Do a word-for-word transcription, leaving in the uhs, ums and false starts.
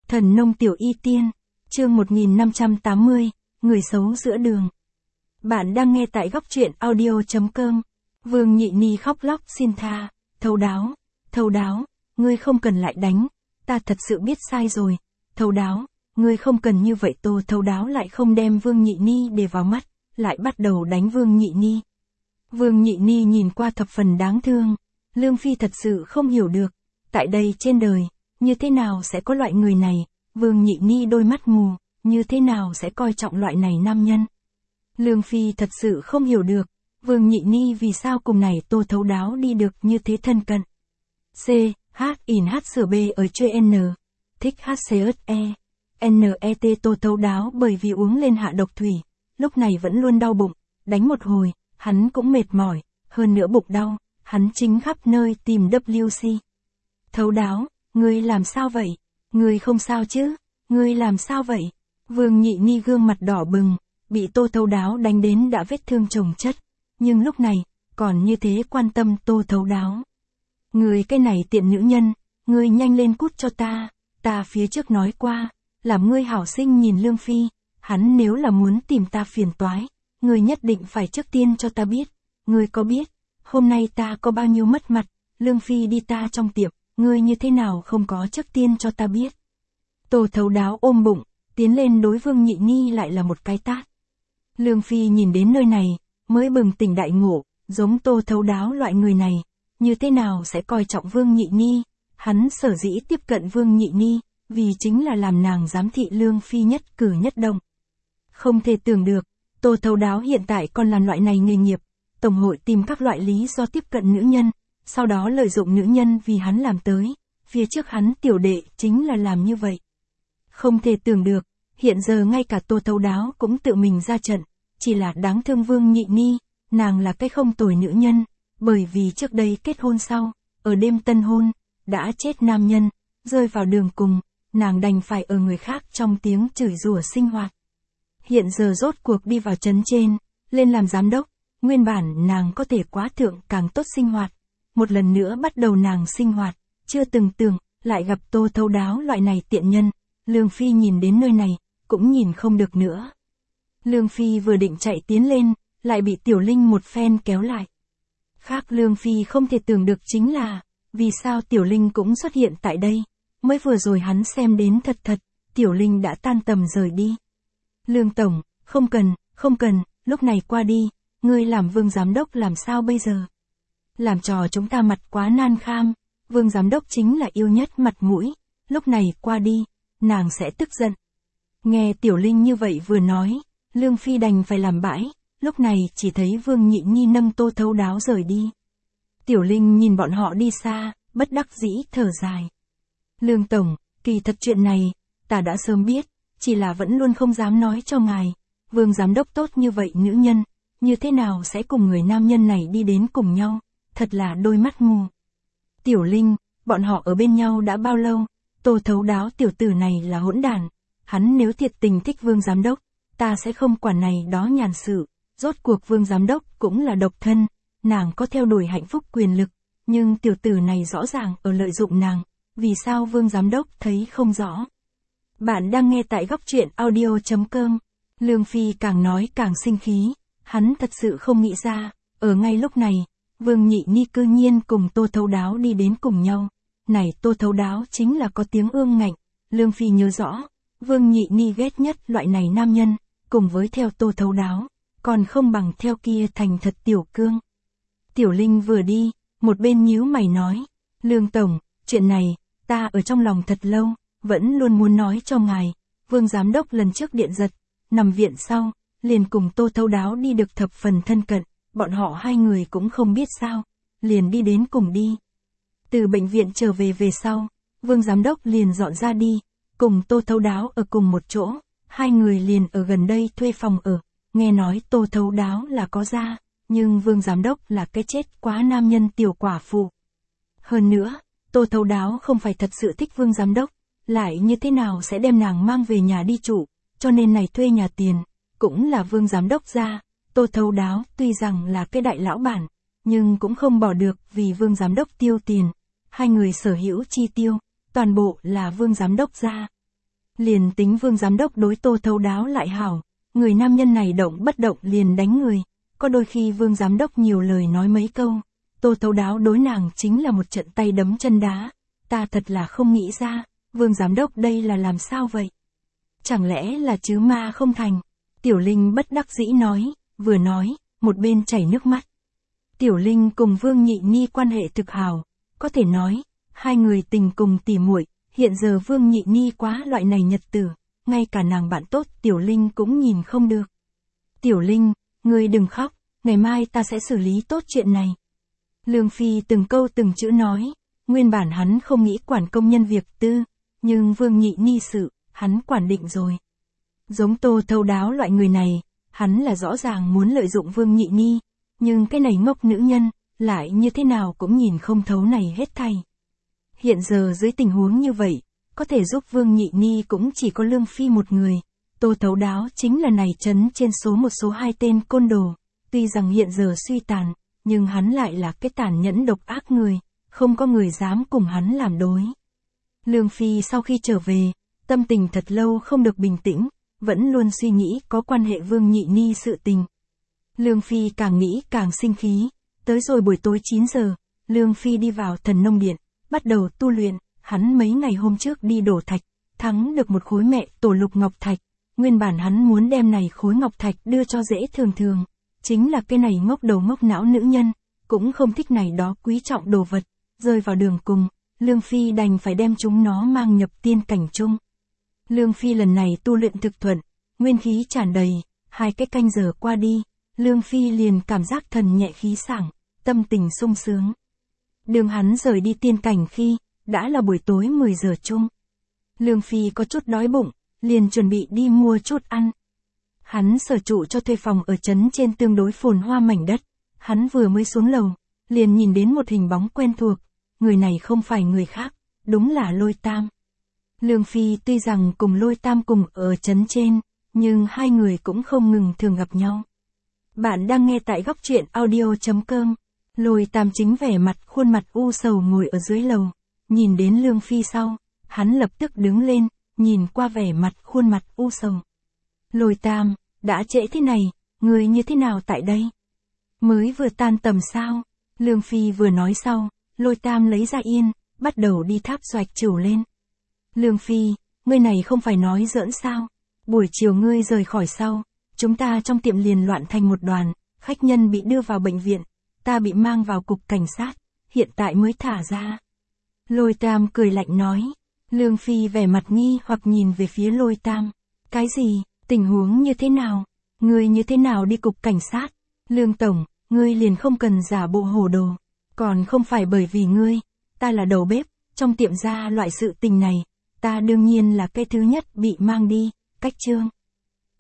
Thần nông tiểu y tiên, chương một nghìn năm trăm tám mươi, người xấu giữa đường. Bạn đang nghe tại góc truyện audio chấm com. Vương Nhị Ni khóc lóc xin tha, thấu đáo, thấu đáo, ngươi không cần lại đánh, ta thật sự biết sai rồi, thấu đáo, ngươi không cần như vậy. Tô thấu đáo lại không đem Vương Nhị Ni để vào mắt, lại bắt đầu đánh Vương Nhị Ni. Vương Nhị Ni nhìn qua thập phần đáng thương, Lương Phi thật sự không hiểu được, tại đây trên đời, như thế nào sẽ có loại người này, Vương Nhị Ni đôi mắt mù, như thế nào sẽ coi trọng loại này nam nhân. Lương Phi thật sự không hiểu được, Vương Nhị Ni vì sao cùng này Tô thấu đáo đi được như thế thân cận. C, H, in H sửa B ở chơi N, thích H C S E, N E T Tô thấu đáo bởi vì uống lên hạ độc thủy, lúc này vẫn luôn đau bụng, đánh một hồi, hắn cũng mệt mỏi, hơn nữa bụng đau, hắn chính khắp nơi tìm W C. Thấu đáo, ngươi làm sao vậy? Ngươi không sao chứ? Ngươi làm sao vậy? Vương Nhị Ni gương mặt đỏ bừng, bị Tô thấu đáo đánh đến đã vết thương chồng chất, nhưng lúc này, còn như thế quan tâm Tô thấu đáo. Ngươi cái này tiện nữ nhân, ngươi nhanh lên cút cho ta, ta phía trước nói qua, làm ngươi hảo sinh nhìn Lương Phi, hắn nếu là muốn tìm ta phiền toái, ngươi nhất định phải trước tiên cho ta biết, ngươi có biết, hôm nay ta có bao nhiêu mất mặt, Lương Phi đi ta trong tiệm, ngươi như thế nào không có trước tiên cho ta biết. Tô thấu đáo ôm bụng, tiến lên đối Vương Nhị Ni lại là một cái tát. Lương Phi nhìn đến nơi này, mới bừng tỉnh đại ngộ, giống Tô thấu đáo loại người này, như thế nào sẽ coi trọng Vương Nhị Ni, hắn sở dĩ tiếp cận Vương Nhị Ni, vì chính là làm nàng giám thị Lương Phi nhất cử nhất động. Không thể tưởng được, Tô thấu đáo hiện tại còn làm loại này nghề nghiệp, tổng hội tìm các loại lý do tiếp cận nữ nhân, sau đó lợi dụng nữ nhân vì hắn làm tới, phía trước hắn tiểu đệ chính là làm như vậy. Không thể tưởng được, hiện giờ ngay cả Tô thấu đáo cũng tự mình ra trận, chỉ là đáng thương Vương Nhị Ni, nàng là cái không tồi nữ nhân, bởi vì trước đây kết hôn sau, ở đêm tân hôn, đã chết nam nhân, rơi vào đường cùng, nàng đành phải ở người khác trong tiếng chửi rủa sinh hoạt. Hiện giờ rốt cuộc đi vào trấn trên, lên làm giám đốc, nguyên bản nàng có thể quá thượng càng tốt sinh hoạt, một lần nữa bắt đầu nàng sinh hoạt, chưa từng tưởng, lại gặp Tô thấu đáo loại này tiện nhân, Lương Phi nhìn đến nơi này, cũng nhìn không được nữa. Lương Phi vừa định chạy tiến lên, lại bị Tiểu Linh một phen kéo lại. Khác Lương Phi không thể tưởng được chính là, vì sao Tiểu Linh cũng xuất hiện tại đây, mới vừa rồi hắn xem đến thật thật, Tiểu Linh đã tan tầm rời đi. Lương Tổng, không cần, không cần, lúc này qua đi, ngươi làm Vương Giám Đốc làm sao bây giờ? Làm trò chúng ta mặt quá nan kham, Vương Giám Đốc chính là yêu nhất mặt mũi, lúc này qua đi, nàng sẽ tức giận. Nghe Tiểu Linh như vậy vừa nói, Lương Phi đành phải làm bãi, lúc này chỉ thấy Vương Nhị Ni nâng Tô thấu đáo rời đi. Tiểu Linh nhìn bọn họ đi xa, bất đắc dĩ thở dài. Lương Tổng, kỳ thật chuyện này, ta đã sớm biết, chỉ là vẫn luôn không dám nói cho ngài, Vương Giám Đốc tốt như vậy nữ nhân, như thế nào sẽ cùng người nam nhân này đi đến cùng nhau, thật là đôi mắt mù. Tiểu Linh, bọn họ ở bên nhau đã bao lâu, Tô thấu đáo tiểu tử này là hỗn đản, hắn nếu thiệt tình thích Vương Giám Đốc, ta sẽ không quản này đó nhàn sự, rốt cuộc Vương Giám Đốc cũng là độc thân, nàng có theo đuổi hạnh phúc quyền lực, nhưng tiểu tử này rõ ràng ở lợi dụng nàng, vì sao Vương Giám Đốc thấy không rõ. Bạn đang nghe tại góc truyện audio chấm com. Lương Phi càng nói càng sinh khí, hắn thật sự không nghĩ ra, ở ngay lúc này, Vương Nhị Ni cư nhiên cùng Tô thấu đáo đi đến cùng nhau. Này Tô thấu đáo chính là có tiếng ương ngạnh, Lương Phi nhớ rõ, Vương Nhị Ni ghét nhất loại này nam nhân, cùng với theo Tô thấu đáo, còn không bằng theo kia thành thật Tiểu Cương. Tiểu Linh vừa đi, một bên nhíu mày nói, Lương Tổng, chuyện này, ta ở trong lòng thật lâu, vẫn luôn muốn nói cho ngài, Vương Giám Đốc lần trước điện giật, nằm viện sau, liền cùng Tô thấu đáo đi được thập phần thân cận, bọn họ hai người cũng không biết sao, liền đi đến cùng đi. Từ bệnh viện trở về về sau, Vương Giám Đốc liền dọn ra đi, cùng Tô thấu đáo ở cùng một chỗ, hai người liền ở gần đây thuê phòng ở, nghe nói Tô thấu đáo là có gia, nhưng Vương Giám Đốc là cái chết quá nam nhân tiểu quả phụ. Hơn nữa, Tô thấu đáo không phải thật sự thích Vương Giám Đốc, lại như thế nào sẽ đem nàng mang về nhà đi trụ, cho nên này thuê nhà tiền, cũng là Vương Giám Đốc ra. Tô thấu đáo tuy rằng là cái đại lão bản, nhưng cũng không bỏ được vì Vương Giám Đốc tiêu tiền, hai người sở hữu chi tiêu, toàn bộ là Vương Giám Đốc ra. Liền tính Vương giám đốc đối Tô Thấu Đáo lại hảo, người nam nhân này động bất động liền đánh người, có đôi khi Vương giám đốc nhiều lời nói mấy câu, Tô Thấu Đáo đối nàng chính là một trận tay đấm chân đá, ta thật là không nghĩ ra, Vương giám đốc đây là làm sao vậy? Chẳng lẽ là chứ ma không thành? Tiểu Linh bất đắc dĩ nói, vừa nói, một bên chảy nước mắt. Tiểu Linh cùng Vương Nhị Ni quan hệ thực hảo, có thể nói, hai người tình cùng tỉ muội. Hiện giờ Vương Nhị Ni quá loại này nhật tử, ngay cả nàng bạn tốt Tiểu Linh cũng nhìn không được. Tiểu Linh, ngươi đừng khóc, ngày mai ta sẽ xử lý tốt chuyện này. Lương Phi từng câu từng chữ nói, nguyên bản hắn không nghĩ quản công nhân việc tư, nhưng Vương Nhị Ni sự, hắn quản định rồi. Giống Tô Thấu Đáo loại người này, hắn là rõ ràng muốn lợi dụng Vương Nhị Ni, nhưng cái này ngốc nữ nhân, lại như thế nào cũng nhìn không thấu này hết thảy. Hiện giờ dưới tình huống như vậy, có thể giúp Vương Nhị Ni cũng chỉ có Lương Phi một người. Tô Thấu Đáo chính là này trấn trên số một số hai tên côn đồ. Tuy rằng hiện giờ suy tàn, nhưng hắn lại là cái tàn nhẫn độc ác người, không có người dám cùng hắn làm đối. Lương Phi sau khi trở về, tâm tình thật lâu không được bình tĩnh, vẫn luôn suy nghĩ có quan hệ Vương Nhị Ni sự tình. Lương Phi càng nghĩ càng sinh khí, tới rồi buổi tối chín giờ, Lương Phi đi vào Thần Nông Điện. Bắt đầu tu luyện, hắn mấy ngày hôm trước đi đổ thạch, thắng được một khối mẹ tổ lục ngọc thạch, nguyên bản hắn muốn đem này khối ngọc thạch đưa cho dễ thường thường, chính là cái này ngốc đầu ngốc não nữ nhân, cũng không thích này đó quý trọng đồ vật, rơi vào đường cùng, Lương Phi đành phải đem chúng nó mang nhập tiên cảnh chung. Lương Phi lần này tu luyện thực thuận, nguyên khí tràn đầy, hai cái canh giờ qua đi, Lương Phi liền cảm giác thần nhẹ khí sảng, tâm tình sung sướng. Đường hắn rời đi tiên cảnh khi, đã là buổi tối mười giờ chung. Lương Phi có chút đói bụng, liền chuẩn bị đi mua chút ăn. Hắn sở trụ cho thuê phòng ở trấn trên tương đối phồn hoa mảnh đất. Hắn vừa mới xuống lầu, liền nhìn đến một hình bóng quen thuộc. Người này không phải người khác, đúng là Lôi Tam. Lương Phi tuy rằng cùng Lôi Tam cùng ở trấn trên, nhưng hai người cũng không ngừng thường gặp nhau. Bạn đang nghe tại góc truyện audio chấm com. Lôi Tam chính vẻ mặt khuôn mặt u sầu ngồi ở dưới lầu, nhìn đến Lương Phi sau, hắn lập tức đứng lên, nhìn qua vẻ mặt khuôn mặt u sầu. Lôi Tam, đã trễ thế này, người như thế nào tại đây? Mới vừa tan tầm sao? Lương Phi vừa nói sau, Lôi Tam lấy ra yên, bắt đầu đi tháp xoạch trửu lên. Lương Phi, ngươi này không phải nói giỡn sao? Buổi chiều ngươi rời khỏi sau, chúng ta trong tiệm liền loạn thành một đoàn, khách nhân bị đưa vào bệnh viện. Ta bị mang vào cục cảnh sát, hiện tại mới thả ra. Lôi Tam cười lạnh nói. Lương Phi vẻ mặt nghi hoặc nhìn về phía Lôi Tam. Cái gì, tình huống như thế nào? Ngươi như thế nào đi cục cảnh sát? Lương Tổng, ngươi liền không cần giả bộ hồ đồ. Còn không phải bởi vì ngươi, ta là đầu bếp, trong tiệm ra loại sự tình này, ta đương nhiên là cái thứ nhất bị mang đi, cách chương.